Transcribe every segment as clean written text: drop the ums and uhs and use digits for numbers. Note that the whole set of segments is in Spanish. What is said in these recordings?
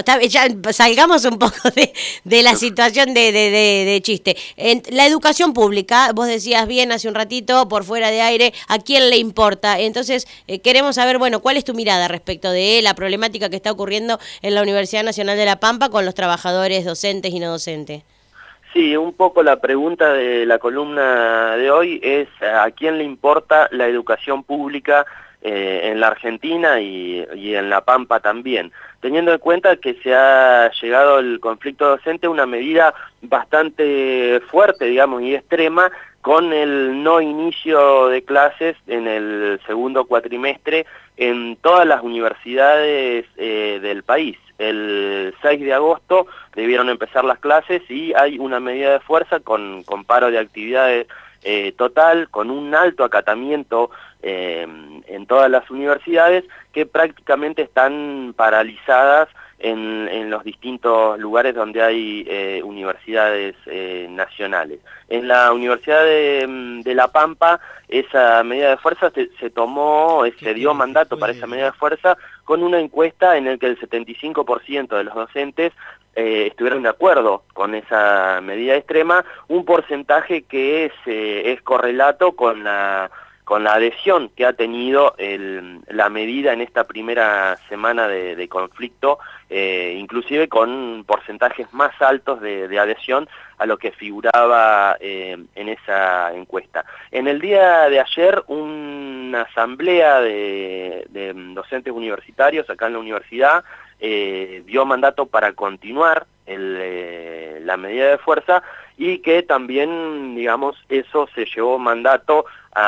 ya salgamos un poco de la situación de chiste. En la educación pública, vos decías bien hace un ratito, por fuera de aire, ¿a quién le importa? Entonces, queremos saber, bueno, ¿cuál es tu mirada respecto de la problemática que está ocurriendo en la Universidad Nacional de La Pampa con los trabajadores docentes y no docentes? Sí, un poco la pregunta de la columna de hoy es ¿a quién le importa la educación pública en la Argentina y en La Pampa también? Teniendo en cuenta que se ha llegado el conflicto docente a una medida bastante fuerte, digamos, y extrema, con el no inicio de clases en el segundo cuatrimestre en todas las universidades del país. El 6 de agosto debieron empezar las clases y hay una medida de fuerza con paro de actividades total, con un alto acatamiento en todas las universidades que prácticamente están paralizadas en los distintos lugares donde hay universidades nacionales. En la Universidad de La Pampa esa medida de fuerza se dio mandato para esa medida de fuerza con una encuesta en la que el 75% de los docentes estuvieron de acuerdo con esa medida extrema, un porcentaje que es correlato con la adhesión que ha tenido la medida en esta primera semana de conflicto, inclusive con porcentajes más altos de adhesión a lo que figuraba en esa encuesta. En el día de ayer, una asamblea de docentes universitarios acá en la universidad dio mandato para continuar la medida de fuerza y que también, digamos, eso se llevó mandato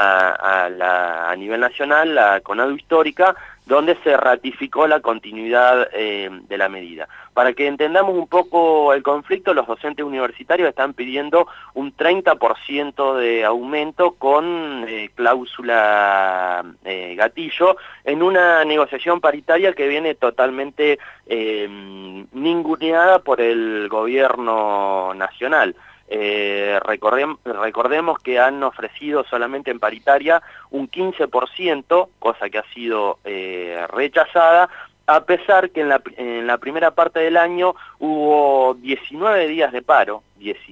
a nivel nacional, la CONADU histórica, donde se ratificó la continuidad de la medida. Para que entendamos un poco el conflicto, los docentes universitarios están pidiendo un 30% de aumento con cláusula gatillo en una negociación paritaria que viene totalmente ninguneada por el gobierno nacional. Recordemos que han ofrecido solamente en paritaria un 15%, cosa que ha sido rechazada, a pesar que en la primera parte del año hubo 19 días de paro,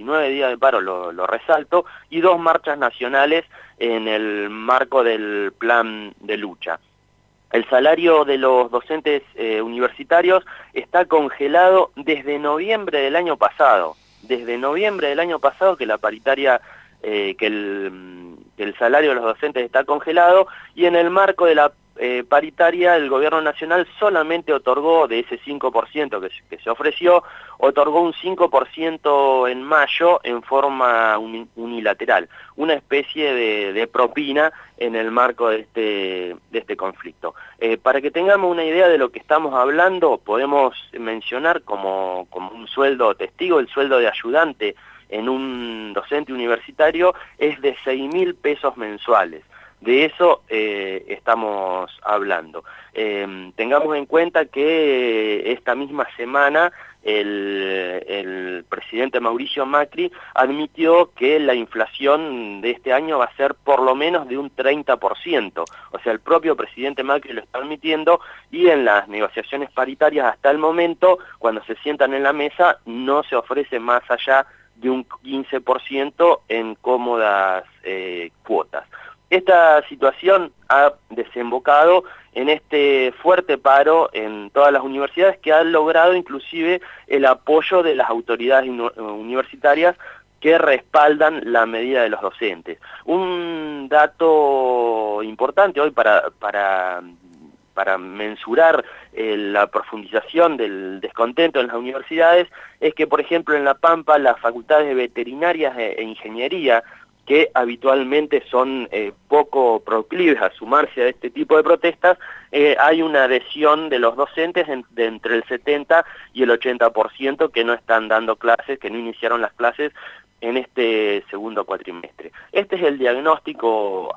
lo resalto, y 2 marchas nacionales en el marco del plan de lucha. El salario de los docentes universitarios está congelado desde noviembre del año pasado. Desde noviembre del año pasado que la paritaria, que el salario de los docentes está congelado, y en el marco de la paritaria el gobierno nacional solamente otorgó, de ese 5% que se ofreció, otorgó un 5% en mayo en forma unilateral, una especie de propina en el marco de este conflicto. Para que tengamos una idea de lo que estamos hablando, podemos mencionar como un sueldo testigo, el sueldo de ayudante en un docente universitario es de 6.000 pesos mensuales. De eso estamos hablando. Tengamos en cuenta que esta misma semana el presidente Mauricio Macri admitió que la inflación de este año va a ser por lo menos de un 30%. O sea, el propio presidente Macri lo está admitiendo, y en las negociaciones paritarias hasta el momento, cuando se sientan en la mesa, no se ofrece más allá de un 15% en cómodas cuotas. Esta situación ha desembocado en este fuerte paro en todas las universidades que ha logrado inclusive el apoyo de las autoridades universitarias que respaldan la medida de los docentes. Un dato importante hoy para mensurar la profundización del descontento en las universidades es que, por ejemplo, en La Pampa las facultades veterinarias e ingeniería, que habitualmente son poco proclives a sumarse a este tipo de protestas, hay una adhesión de los docentes de entre el 70 y el 80% que no están dando clases, que no iniciaron las clases en este segundo cuatrimestre. Este es el diagnóstico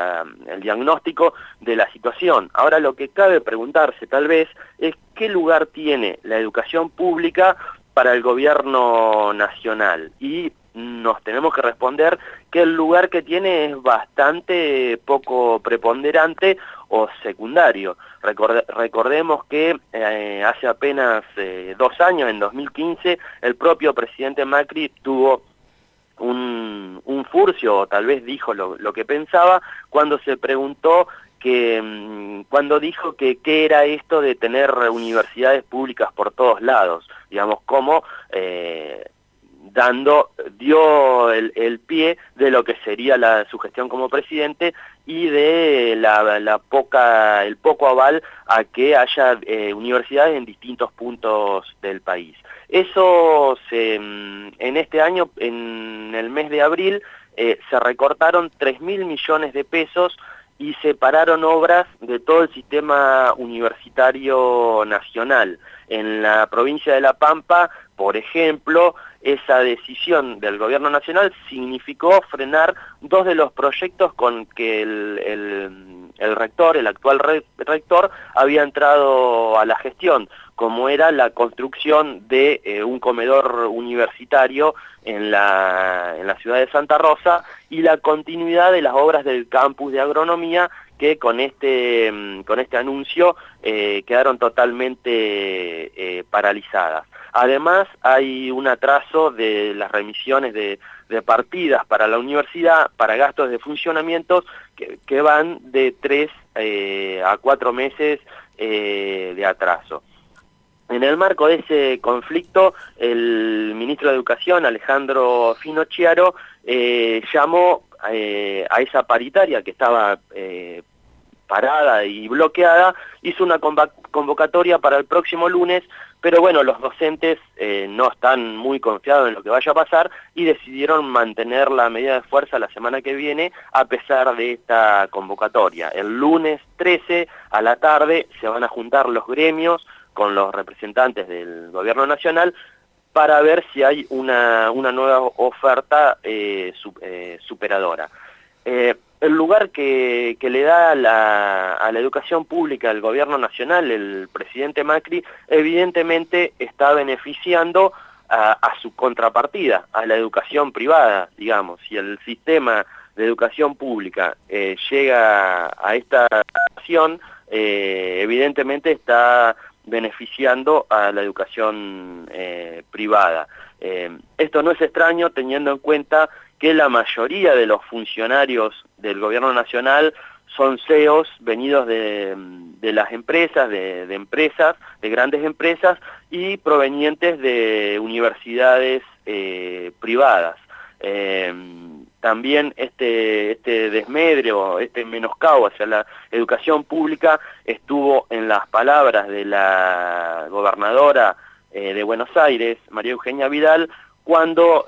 de la situación. Ahora lo que cabe preguntarse tal vez es qué lugar tiene la educación pública para el gobierno nacional, y nos tenemos que responder que el lugar que tiene es bastante poco preponderante o secundario. Recordemos que hace apenas 2 años, en 2015, el propio presidente Macri tuvo un furcio, o tal vez dijo lo que pensaba, cuando se preguntó cuando dijo que qué era esto de tener universidades públicas por todos lados, digamos, como dio el pie de lo que sería su gestión como presidente y de el poco aval a que haya universidades en distintos puntos del país. Eso en este año, en el mes de abril, se recortaron 3.000 millones de pesos y separaron obras de todo el sistema universitario nacional. En la provincia de La Pampa, por ejemplo, esa decisión del gobierno nacional significó frenar 2 de los proyectos con que el rector, el actual rector, había entrado a la gestión, como era la construcción de un comedor universitario en la ciudad de Santa Rosa y la continuidad de las obras del campus de agronomía que con este anuncio quedaron totalmente paralizadas. Además, hay un atraso de las remisiones de partidas para la universidad, para gastos de funcionamiento, que van de 3 a 4 meses de atraso. En el marco de ese conflicto, el ministro de Educación, Alejandro Finocchiaro, llamó a esa paritaria que estaba parada y bloqueada, hizo una convocatoria para el próximo lunes, pero bueno, los docentes no están muy confiados en lo que vaya a pasar y decidieron mantener la medida de fuerza la semana que viene a pesar de esta convocatoria. El lunes 13 a la tarde se van a juntar los gremios con los representantes del gobierno nacional para ver si hay una nueva oferta superadora. El lugar que le da a la educación pública el gobierno nacional, el presidente Macri, evidentemente está beneficiando a su contrapartida, a la educación privada, digamos. Si el sistema de educación pública llega a esta situación, evidentemente está beneficiando a la educación privada. Esto no es extraño teniendo en cuenta que la mayoría de los funcionarios del gobierno nacional son CEOs venidos de las empresas, de grandes empresas y provenientes de universidades privadas. También este desmedro, este menoscabo hacia la educación pública estuvo en las palabras de la gobernadora de Buenos Aires, María Eugenia Vidal, cuando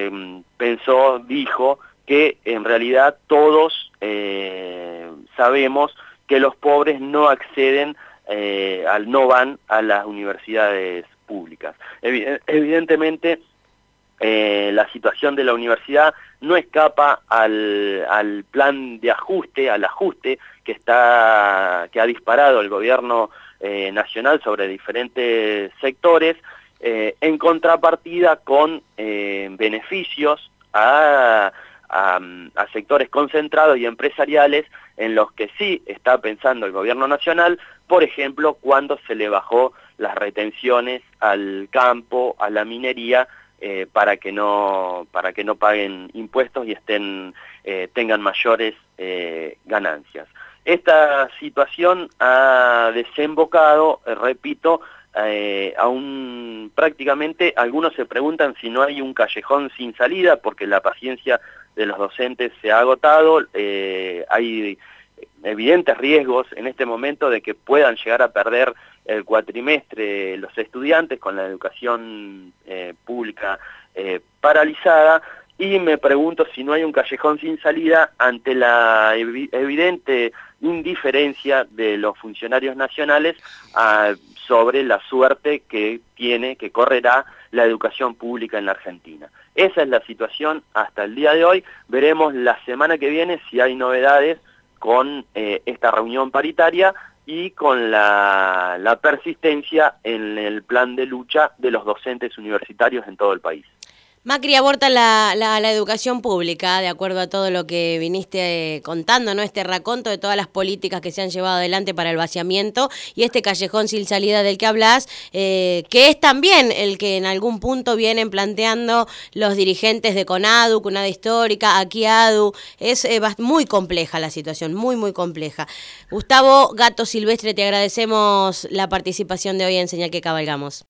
dijo que en realidad todos sabemos que los pobres no acceden, no van a las universidades públicas. Evidentemente, la situación de la universidad no escapa al plan de ajuste, al ajuste que ha disparado el gobierno nacional sobre diferentes sectores, en contrapartida con beneficios a sectores concentrados y empresariales en los que sí está pensando el gobierno nacional, por ejemplo, cuando se le bajó las retenciones al campo, a la minería, para que no paguen impuestos y tengan mayores ganancias. Esta situación ha desembocado, repito, prácticamente algunos se preguntan si no hay un callejón sin salida porque la paciencia de los docentes se ha agotado, hay evidentes riesgos en este momento de que puedan llegar a perder el cuatrimestre los estudiantes con la educación pública paralizada, y me pregunto si no hay un callejón sin salida ante la evidente indiferencia de los funcionarios nacionales sobre la suerte que correrá la educación pública en la Argentina. Esa es la situación hasta el día de hoy. Veremos la semana que viene si hay novedades con esta reunión paritaria y con la persistencia en el plan de lucha de los docentes universitarios en todo el país. Macri aborta la educación pública, de acuerdo a todo lo que viniste contando, ¿no? Este raconto de todas las políticas que se han llevado adelante para el vaciamiento y este callejón sin salida del que hablas, que es también el que en algún punto vienen planteando los dirigentes de CONADU, CUNADA Histórica, Aquiadu. Es muy compleja la situación, muy compleja. Gustavo Gato Silvestre, te agradecemos la participación de hoy en Señal que Cabalgamos.